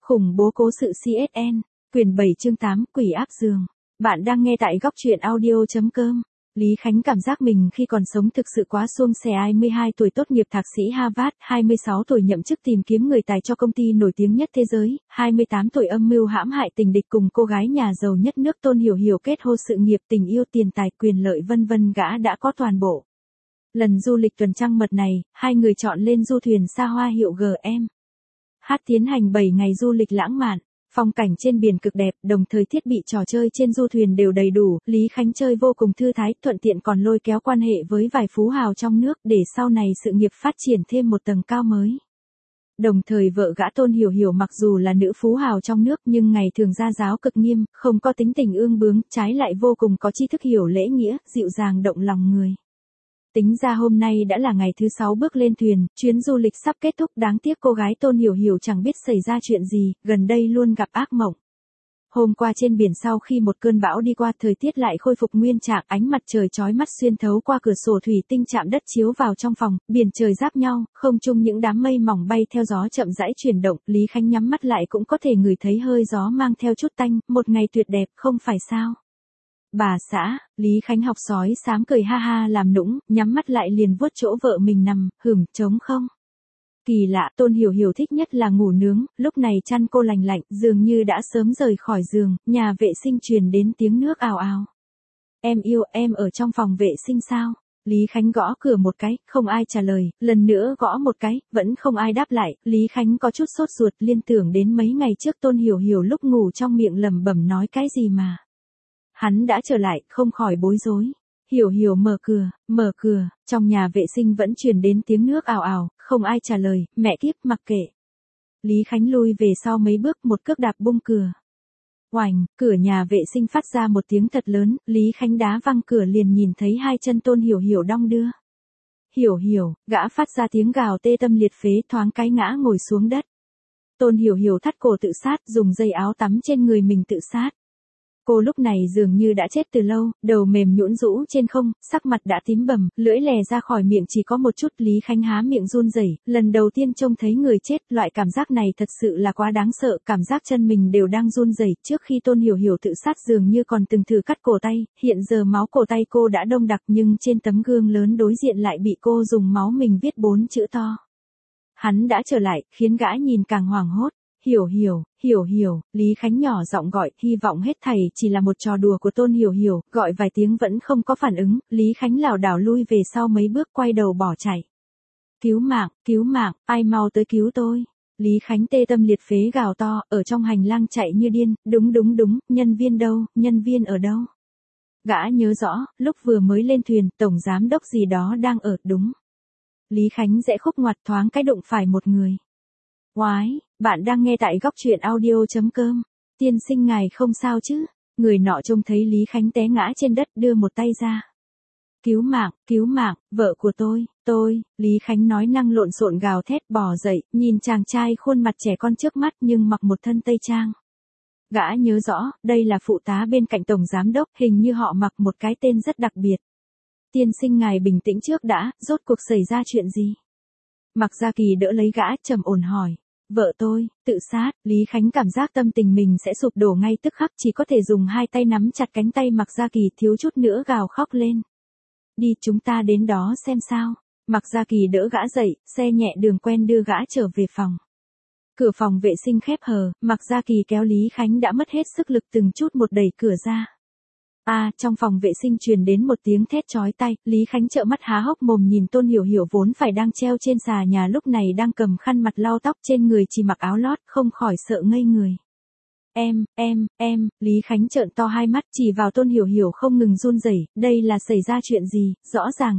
Khủng bố cố sự CSN, quyển 7 chương 8, quỷ áp giường. Bạn đang nghe tại góc truyện audio.com. Lý Khánh cảm giác mình khi còn sống thực sự quá suông xẻ. 22 tuổi tốt nghiệp thạc sĩ Harvard, 26 tuổi nhậm chức tìm kiếm người tài cho công ty nổi tiếng nhất thế giới, 28 tuổi âm mưu hãm hại tình địch cùng cô gái nhà giàu nhất nước Tôn Hiểu Hiểu kết hôn, sự nghiệp, tình yêu, tiền tài, quyền lợi vân vân gã đã có toàn bộ. Lần du lịch tuần trăng mật này, hai người chọn lên du thuyền xa hoa hiệu GM. Tiến hành 7 ngày du lịch lãng mạn, phong cảnh trên biển cực đẹp, đồng thời thiết bị trò chơi trên du thuyền đều đầy đủ, Lý Khánh chơi vô cùng thư thái, thuận tiện còn lôi kéo quan hệ với vài phú hào trong nước để sau này sự nghiệp phát triển thêm một tầng cao mới. Đồng thời vợ gã Tôn Hiểu Hiểu mặc dù là nữ phú hào trong nước nhưng ngày thường gia giáo cực nghiêm, không có tính tình ương bướng, trái lại vô cùng có tri thức, hiểu lễ nghĩa, dịu dàng động lòng người. Tính ra hôm nay đã là ngày thứ 6 bước lên thuyền, chuyến du lịch sắp kết thúc, đáng tiếc cô gái Tôn Hiểu Hiểu chẳng biết xảy ra chuyện gì, gần đây luôn gặp ác mộng. Hôm qua trên biển sau khi một cơn bão đi qua, thời tiết lại khôi phục nguyên trạng, ánh mặt trời chói mắt xuyên thấu qua cửa sổ thủy tinh chạm đất chiếu vào trong phòng, biển trời giáp nhau, không trung những đám mây mỏng bay theo gió chậm rãi chuyển động, Lý Khánh nhắm mắt lại cũng có thể ngửi thấy hơi gió mang theo chút tanh, một ngày tuyệt đẹp không phải sao? Bà xã, Lý Khánh học sói xám cười ha ha làm nũng, nhắm mắt lại liền vuốt chỗ vợ mình nằm, trống không. Kỳ lạ, Tôn Hiểu Hiểu thích nhất là ngủ nướng, lúc này chăn cô lành lạnh, dường như đã sớm rời khỏi giường, nhà vệ sinh truyền đến tiếng nước ào ào. Em yêu, em ở trong phòng vệ sinh sao? Lý Khánh gõ cửa một cái, không ai trả lời, lần nữa gõ một cái, vẫn không ai đáp lại, Lý Khánh có chút sốt ruột, liên tưởng đến mấy ngày trước Tôn Hiểu Hiểu lúc ngủ trong miệng lẩm bẩm nói cái gì mà. Hắn đã trở lại, không khỏi bối rối. Hiểu Hiểu mở cửa, trong nhà vệ sinh vẫn truyền đến tiếng nước ào ào, không ai trả lời, mẹ kiếp mặc kệ. Lý Khánh lui về sau mấy bước, một cước đạp bung cửa. Oành, cửa nhà vệ sinh phát ra một tiếng thật lớn, Lý Khánh đá văng cửa liền nhìn thấy hai chân Tôn Hiểu Hiểu đong đưa. Hiểu Hiểu, gã phát ra tiếng gào tê tâm liệt phế, thoáng cái ngã ngồi xuống đất. Tôn Hiểu Hiểu thắt cổ tự sát, dùng dây áo tắm trên người mình tự sát. Cô lúc này dường như đã chết từ lâu, đầu mềm nhũn rũ trên không, sắc mặt đã tím bầm, lưỡi lè ra khỏi miệng chỉ có một chút. Lý Khánh há miệng run rẩy, lần đầu tiên trông thấy người chết, loại cảm giác này thật sự là quá đáng sợ, cảm giác chân mình đều đang run rẩy. Trước khi Tôn Hiểu Hiểu tự sát dường như còn từng thử cắt cổ tay, hiện giờ máu cổ tay cô đã đông đặc nhưng trên tấm gương lớn đối diện lại bị cô dùng máu mình viết 4 chữ to. Hắn đã trở lại, khiến gã nhìn càng hoảng hốt. Hiểu Hiểu, Lý Khánh nhỏ giọng gọi, hy vọng hết thảy chỉ là một trò đùa của Tôn Hiểu Hiểu, gọi vài tiếng vẫn không có phản ứng, Lý Khánh lảo đảo lui về sau mấy bước, quay đầu bỏ chạy. Cứu mạng, ai mau tới cứu tôi. Lý Khánh tê tâm liệt phế gào to, ở trong hành lang chạy như điên, đúng, nhân viên ở đâu? Gã nhớ rõ, lúc vừa mới lên thuyền, tổng giám đốc gì đó đang ở, đúng. Lý Khánh rẽ khúc ngoặt, thoáng cái đụng phải một người. Oái, bạn đang nghe tại góc truyện audio.com. Tiên sinh ngài không sao chứ? Người nọ trông thấy Lý Khánh té ngã trên đất đưa một tay ra. Cứu mạng, vợ của tôi, Lý Khánh nói năng lộn xộn gào thét bò dậy, nhìn chàng trai khuôn mặt trẻ con trước mắt nhưng mặc một thân tây trang. Gã nhớ rõ, đây là phụ tá bên cạnh tổng giám đốc, hình như họ mặc một cái tên rất đặc biệt. Tiên sinh ngài bình tĩnh trước đã, rốt cuộc xảy ra chuyện gì? Mạc Gia Kỳ đỡ lấy gã, trầm ổn hỏi. Vợ tôi, tự sát. Lý Khánh cảm giác tâm tình mình sẽ sụp đổ ngay tức khắc, chỉ có thể dùng hai tay nắm chặt cánh tay Mạc Gia Kỳ, thiếu chút nữa gào khóc lên. Đi, chúng ta đến đó xem sao. Mạc Gia Kỳ đỡ gã dậy, xe nhẹ đường quen đưa gã trở về phòng. Cửa phòng vệ sinh khép hờ, Mạc Gia Kỳ kéo Lý Khánh đã mất hết sức lực từng chút một đẩy cửa ra. Trong phòng vệ sinh truyền đến một tiếng thét chói tai, Lý Khánh trợn mắt há hốc mồm nhìn Tôn Hiểu Hiểu vốn phải đang treo trên xà nhà lúc này đang cầm khăn mặt lau tóc, trên người chỉ mặc áo lót, không khỏi sợ ngây người. Em, Lý Khánh trợn to hai mắt chỉ vào Tôn Hiểu Hiểu không ngừng run rẩy, đây là xảy ra chuyện gì, rõ ràng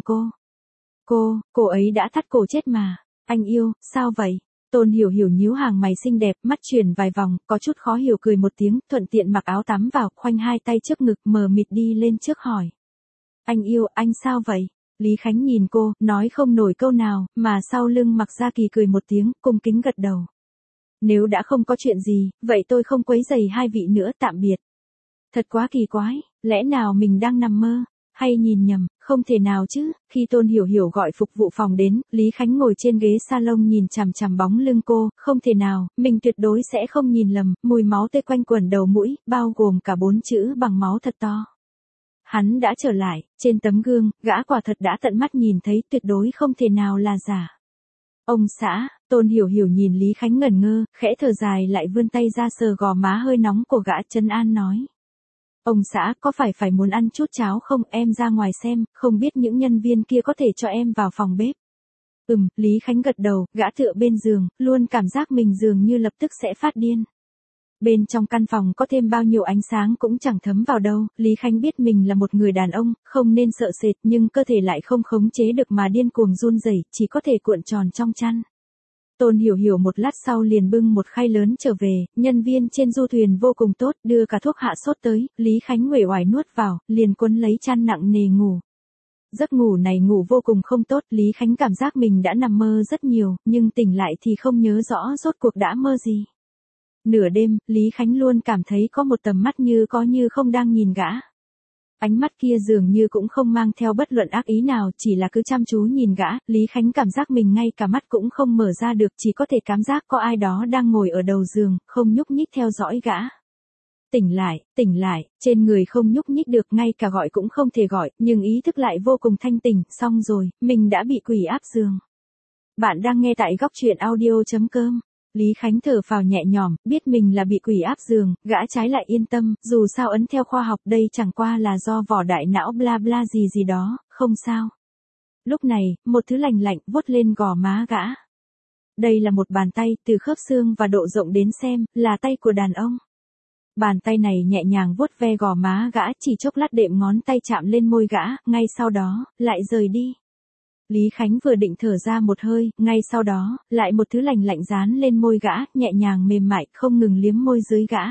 cô ấy đã thắt cổ chết mà. Anh yêu, sao vậy? Tôn Hiểu Hiểu nhíu hàng mày xinh đẹp, mắt chuyển vài vòng, có chút khó hiểu cười một tiếng, thuận tiện mặc áo tắm vào, khoanh hai tay trước ngực, mờ mịt đi lên trước hỏi. Anh yêu, anh sao vậy? Lý Khánh nhìn cô, nói không nổi câu nào, mà sau lưng Mạc Gia Kỳ cười một tiếng, cung kính gật đầu. Nếu đã không có chuyện gì, vậy tôi không quấy rầy hai vị nữa, tạm biệt. Thật quá kỳ quái, lẽ nào mình đang nằm mơ, hay nhìn nhầm, không thể nào chứ, khi Tôn Hiểu Hiểu gọi phục vụ phòng đến, Lý Khánh ngồi trên ghế salon nhìn chằm chằm bóng lưng cô, không thể nào, mình tuyệt đối sẽ không nhìn lầm, mùi máu tươi quanh quẩn đầu mũi, bao gồm cả 4 chữ bằng máu thật to. Hắn đã trở lại, trên tấm gương, gã quả thật đã tận mắt nhìn thấy, tuyệt đối không thể nào là giả. Ông xã, Tôn Hiểu Hiểu nhìn Lý Khánh ngẩn ngơ, khẽ thở dài lại vươn tay ra sờ gò má hơi nóng của gã, trấn an nói. Ông xã, có phải muốn ăn chút cháo không, em ra ngoài xem, không biết những nhân viên kia có thể cho em vào phòng bếp. Lý Khánh gật đầu, gã tựa bên giường, luôn cảm giác mình dường như lập tức sẽ phát điên. Bên trong căn phòng có thêm bao nhiêu ánh sáng cũng chẳng thấm vào đâu, Lý Khánh biết mình là một người đàn ông, không nên sợ sệt nhưng cơ thể lại không khống chế được mà điên cuồng run rẩy, chỉ có thể cuộn tròn trong chăn. Tôn Hiểu Hiểu một lát sau liền bưng một khay lớn trở về, nhân viên trên du thuyền vô cùng tốt, đưa cả thuốc hạ sốt tới, Lý Khánh uể oải nuốt vào, liền quấn lấy chăn nặng nề ngủ. Giấc ngủ này ngủ vô cùng không tốt, Lý Khánh cảm giác mình đã nằm mơ rất nhiều, nhưng tỉnh lại thì không nhớ rõ rốt cuộc đã mơ gì. Nửa đêm, Lý Khánh luôn cảm thấy có một tầm mắt như có như không đang nhìn gã. Ánh mắt kia dường như cũng không mang theo bất luận ác ý nào, chỉ là cứ chăm chú nhìn gã, Lý Khánh cảm giác mình ngay cả mắt cũng không mở ra được, chỉ có thể cảm giác có ai đó đang ngồi ở đầu giường, không nhúc nhích theo dõi gã. Tỉnh lại, trên người không nhúc nhích được, ngay cả gọi cũng không thể gọi, nhưng ý thức lại vô cùng thanh tỉnh, xong rồi, mình đã bị quỷ áp giường. Bạn đang nghe tại góc truyện audio.com. Lý Khánh thở phào nhẹ nhõm, biết mình là bị quỷ áp giường, gã trái lại yên tâm, dù sao ấn theo khoa học đây chẳng qua là do vỏ đại não bla bla gì đó, không sao. Lúc này, một thứ lành lạnh vuốt lên gò má gã. Đây là một bàn tay, từ khớp xương và độ rộng đến xem, là tay của đàn ông. Bàn tay này nhẹ nhàng vuốt ve gò má gã, chỉ chốc lát đệm ngón tay chạm lên môi gã, ngay sau đó, lại rời đi. Lý Khánh vừa định thở ra một hơi, ngay sau đó, lại một thứ lạnh lạnh dán lên môi gã, nhẹ nhàng mềm mại, không ngừng liếm môi dưới gã.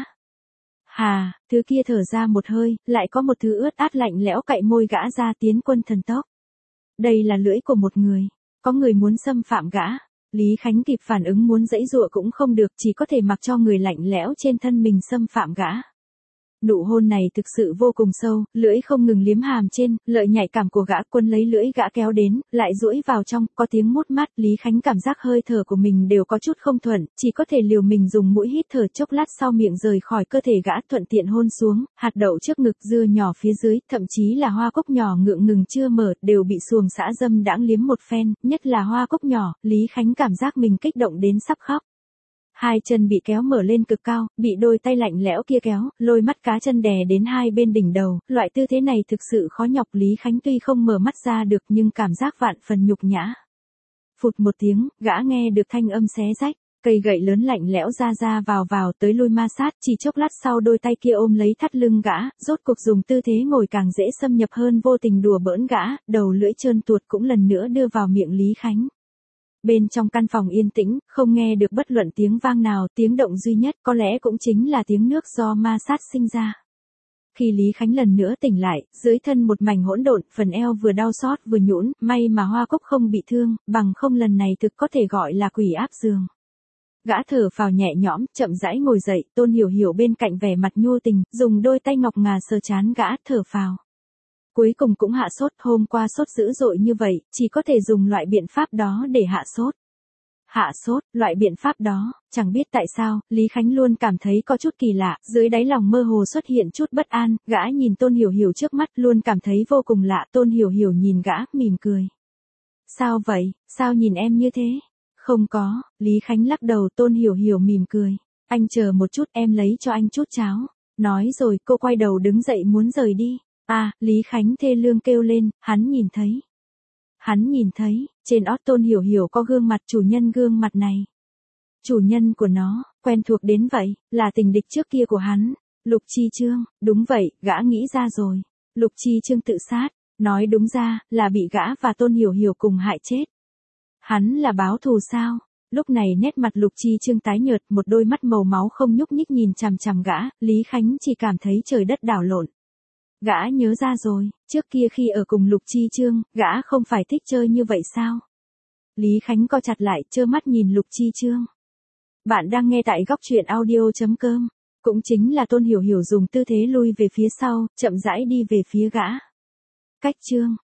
Thứ kia thở ra một hơi, lại có một thứ ướt át lạnh lẽo cạy môi gã ra, tiến quân thần tốc. Đây là lưỡi của một người, có người muốn xâm phạm gã. Lý Khánh kịp phản ứng muốn giãy giụa cũng không được, chỉ có thể mặc cho người lạnh lẽo trên thân mình xâm phạm gã. Nụ hôn này thực sự vô cùng sâu, lưỡi không ngừng liếm hàm trên, lợi nhạy cảm của gã, quân lấy lưỡi gã kéo đến, lại duỗi vào trong, có tiếng mút mát, Lý Khánh cảm giác hơi thở của mình đều có chút không thuận, chỉ có thể liều mình dùng mũi hít thở, chốc lát sau miệng rời khỏi cơ thể gã, thuận tiện hôn xuống, hạt đậu trước ngực, dưa nhỏ phía dưới, thậm chí là hoa cúc nhỏ ngượng ngừng chưa mở, đều bị xuồng xã dâm đãng liếm một phen, nhất là hoa cúc nhỏ, Lý Khánh cảm giác mình kích động đến sắp khóc. Hai chân bị kéo mở lên cực cao, bị đôi tay lạnh lẽo kia kéo, lôi mắt cá chân đè đến hai bên đỉnh đầu, loại tư thế này thực sự khó nhọc, Lý Khánh tuy không mở mắt ra được nhưng cảm giác vạn phần nhục nhã. Phụt một tiếng, gã nghe được thanh âm xé rách, cây gậy lớn lạnh lẽo ra vào tới lui ma sát, chỉ chốc lát sau đôi tay kia ôm lấy thắt lưng gã, rốt cuộc dùng tư thế ngồi càng dễ xâm nhập hơn, vô tình đùa bỡn gã, đầu lưỡi trơn tuột cũng lần nữa đưa vào miệng Lý Khánh. Bên trong căn phòng yên tĩnh, không nghe được bất luận tiếng vang nào, tiếng động duy nhất có lẽ cũng chính là tiếng nước do ma sát sinh ra. Khi Lý Khánh lần nữa tỉnh lại, dưới thân một mảnh hỗn độn, phần eo vừa đau xót vừa nhũn, may mà Hoa Cúc không bị thương, bằng không lần này thực có thể gọi là quỷ áp giường. Gã thở phào nhẹ nhõm, chậm rãi ngồi dậy, Tôn Hiểu Hiểu bên cạnh vẻ mặt nhu tình, dùng đôi tay ngọc ngà sờ trán gã, thở phào. Cuối cùng cũng hạ sốt, hôm qua sốt dữ dội như vậy, chỉ có thể dùng loại biện pháp đó để hạ sốt. Hạ sốt, loại biện pháp đó, chẳng biết tại sao, Lý Khánh luôn cảm thấy có chút kỳ lạ, dưới đáy lòng mơ hồ xuất hiện chút bất an, gã nhìn Tôn Hiểu Hiểu trước mắt luôn cảm thấy vô cùng lạ, Tôn Hiểu Hiểu nhìn gã, mỉm cười. Sao vậy, sao nhìn em như thế? Không có, Lý Khánh lắc đầu, Tôn Hiểu Hiểu mỉm cười. Anh chờ một chút, em lấy cho anh chút cháo. Nói rồi cô quay đầu đứng dậy muốn rời đi. Lý Khánh thê lương kêu lên, hắn nhìn thấy. Hắn nhìn thấy, trên ót Tôn Hiểu Hiểu có gương mặt chủ nhân gương mặt này. Chủ nhân của nó, quen thuộc đến vậy, là tình địch trước kia của hắn. Lục Chi Trương, đúng vậy, gã nghĩ ra rồi. Lục Chi Trương tự sát, nói đúng ra, là bị gã và Tôn Hiểu Hiểu cùng hại chết. Hắn là báo thù sao? Lúc này nét mặt Lục Chi Trương tái nhợt, một đôi mắt màu máu không nhúc nhích nhìn chằm chằm gã, Lý Khánh chỉ cảm thấy trời đất đảo lộn. Gã nhớ ra rồi, trước kia khi ở cùng Lục Chi Trương, gã không phải thích chơi như vậy sao? Lý Khánh co chặt lại, trơ mắt nhìn Lục Chi Trương. Bạn đang nghe tại góc truyện audio.com. Cũng chính là Tôn Hiểu Hiểu dùng tư thế lui về phía sau, chậm rãi đi về phía gã. Cách Trương,